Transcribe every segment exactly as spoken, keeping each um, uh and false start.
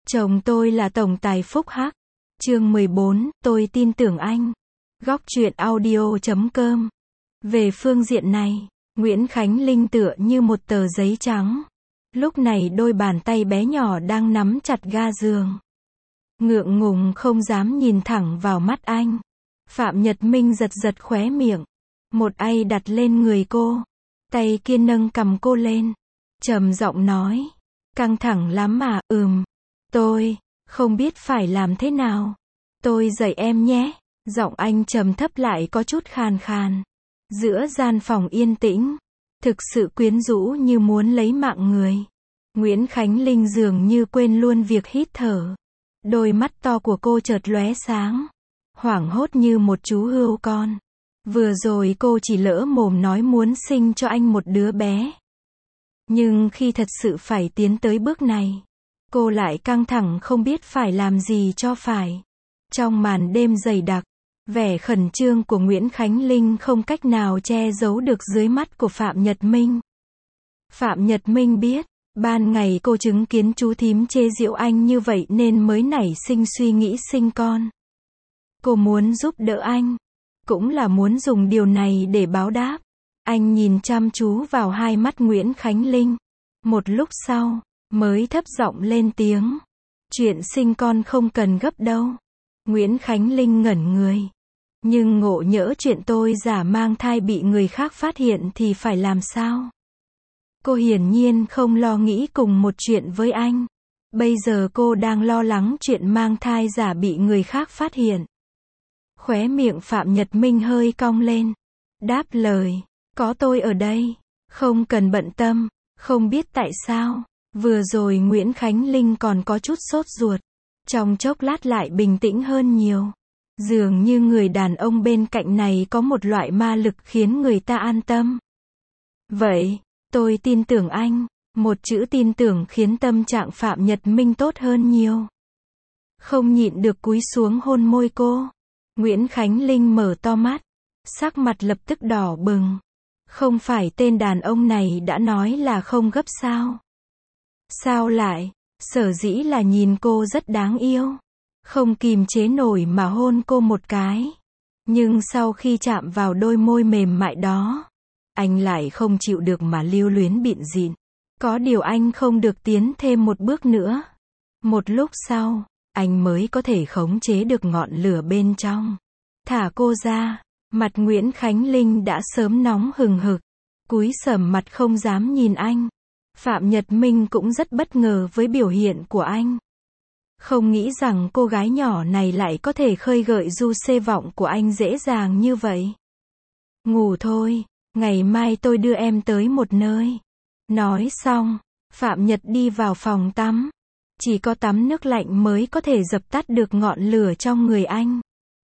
Chồng tôi là tổng tài phúc hắc. Chương mười bốn, tôi tin tưởng anh. Góc truyện audio chấm com. Về phương diện này, Nguyễn Khánh Linh tựa như một tờ giấy trắng. Lúc này đôi bàn tay bé nhỏ đang nắm chặt ga giường. Ngượng ngùng không dám nhìn thẳng vào mắt anh. Phạm Nhật Minh giật giật khóe miệng. Một tay đặt lên người cô. Tay kia nâng cằm cô lên. Trầm giọng nói. Căng thẳng lắm mà, ừm. Tôi, không biết phải làm thế nào. Tôi dạy em nhé. Giọng anh trầm thấp lại có chút khàn khàn. Giữa gian phòng yên tĩnh. Thực sự quyến rũ như muốn lấy mạng người. Nguyễn Khánh Linh dường như quên luôn việc hít thở. Đôi mắt to của cô chợt lóe sáng. Hoảng hốt như một chú hươu con. Vừa rồi cô chỉ lỡ mồm nói muốn sinh cho anh một đứa bé. Nhưng khi thật sự phải tiến tới bước này, cô lại căng thẳng không biết phải làm gì cho phải. Trong màn đêm dày đặc, vẻ khẩn trương của Nguyễn Khánh Linh không cách nào che giấu được dưới mắt của Phạm Nhật Minh. Phạm Nhật Minh biết, ban ngày cô chứng kiến chú thím chê giễu anh như vậy nên mới nảy sinh suy nghĩ sinh con. Cô muốn giúp đỡ anh, cũng là muốn dùng điều này để báo đáp. Anh nhìn chăm chú vào hai mắt Nguyễn Khánh Linh. Một lúc sau, mới thấp giọng lên tiếng. Chuyện sinh con không cần gấp đâu. Nguyễn Khánh Linh ngẩn người. Nhưng ngộ nhỡ chuyện tôi giả mang thai bị người khác phát hiện thì phải làm sao? Cô hiển nhiên không lo nghĩ cùng một chuyện với anh. Bây giờ cô đang lo lắng chuyện mang thai giả bị người khác phát hiện. Khóe miệng Phạm Nhật Minh hơi cong lên. Đáp lời. Có tôi ở đây. Không cần bận tâm. Không biết tại sao. Vừa rồi Nguyễn Khánh Linh còn có chút sốt ruột. Trong chốc lát lại bình tĩnh hơn nhiều. Dường như người đàn ông bên cạnh này có một loại ma lực khiến người ta an tâm. Vậy, tôi tin tưởng anh. Một chữ tin tưởng khiến tâm trạng Phạm Nhật Minh tốt hơn nhiều. Không nhịn được cúi xuống hôn môi cô. Nguyễn Khánh Linh mở to mắt. Sắc mặt lập tức đỏ bừng. Không phải tên đàn ông này đã nói là không gấp sao? Sao lại? Sở dĩ là nhìn cô rất đáng yêu. Không kìm chế nổi mà hôn cô một cái. Nhưng sau khi chạm vào đôi môi mềm mại đó, anh lại không chịu được mà lưu luyến bịn rịn. Có điều anh không được tiến thêm một bước nữa. Một lúc sau, anh mới có thể khống chế được ngọn lửa bên trong. Thả cô ra, mặt Nguyễn Khánh Linh đã sớm nóng hừng hực. Cúi sầm mặt không dám nhìn anh. Phạm Nhật Minh cũng rất bất ngờ với biểu hiện của anh. Không nghĩ rằng cô gái nhỏ này lại có thể khơi gợi du xê vọng của anh dễ dàng như vậy. Ngủ thôi, ngày mai tôi đưa em tới một nơi. Nói xong, Phạm Nhật đi vào phòng tắm. Chỉ có tắm nước lạnh mới có thể dập tắt được ngọn lửa trong người anh.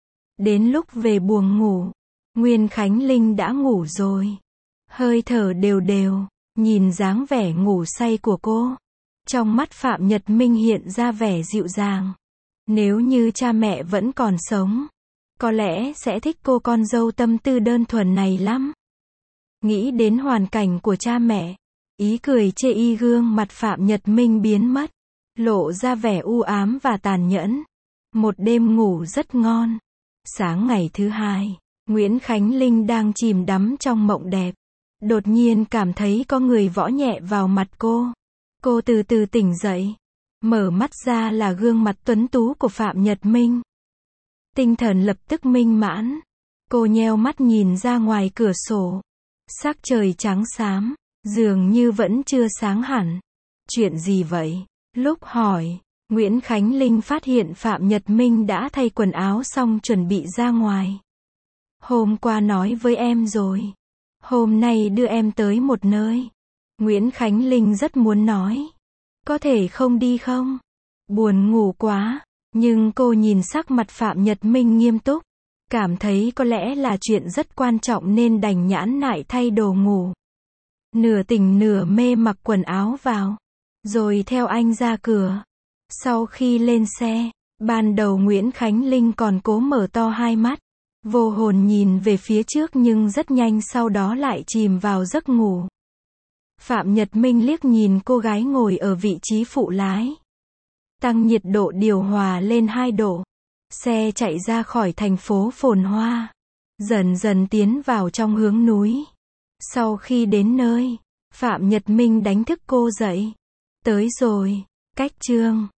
Đến lúc về buồng ngủ, Nguyễn Khánh Linh đã ngủ rồi. Hơi thở đều đều, nhìn dáng vẻ ngủ say của cô. Trong mắt Phạm Nhật Minh hiện ra vẻ dịu dàng. Nếu như cha mẹ vẫn còn sống, có lẽ sẽ thích cô con dâu tâm tư đơn thuần này lắm. Nghĩ đến hoàn cảnh của cha mẹ, ý cười chê y gương mặt Phạm Nhật Minh biến mất, lộ ra vẻ u ám và tàn nhẫn. Một đêm ngủ rất ngon. Sáng ngày thứ hai, Nguyễn Khánh Linh đang chìm đắm trong mộng đẹp. Đột nhiên cảm thấy có người võ nhẹ vào mặt cô. Cô từ từ tỉnh dậy. Mở mắt ra là gương mặt tuấn tú của Phạm Nhật Minh. Tinh thần lập tức minh mãn. Cô nheo mắt nhìn ra ngoài cửa sổ. Sắc trời trắng xám, dường như vẫn chưa sáng hẳn. Chuyện gì vậy? Lúc hỏi, Nguyễn Khánh Linh phát hiện Phạm Nhật Minh đã thay quần áo xong chuẩn bị ra ngoài. Hôm qua nói với em rồi. Hôm nay đưa em tới một nơi. Nguyễn Khánh Linh rất muốn nói. Có thể không đi không? Buồn ngủ quá. Nhưng cô nhìn sắc mặt Phạm Nhật Minh nghiêm túc. Cảm thấy có lẽ là chuyện rất quan trọng nên đành nhãn nại thay đồ ngủ. Nửa tỉnh nửa mê mặc quần áo vào. Rồi theo anh ra cửa. Sau khi lên xe, ban đầu Nguyễn Khánh Linh còn cố mở to hai mắt. Vô hồn nhìn về phía trước nhưng rất nhanh sau đó lại chìm vào giấc ngủ. Phạm Nhật Minh liếc nhìn cô gái ngồi ở vị trí phụ lái. tăng nhiệt độ điều hòa lên hai độ. Xe chạy ra khỏi thành phố phồn hoa, dần dần tiến vào trong hướng núi. Sau khi đến nơi, Phạm Nhật Minh đánh thức cô dậy. Tới rồi, cách chương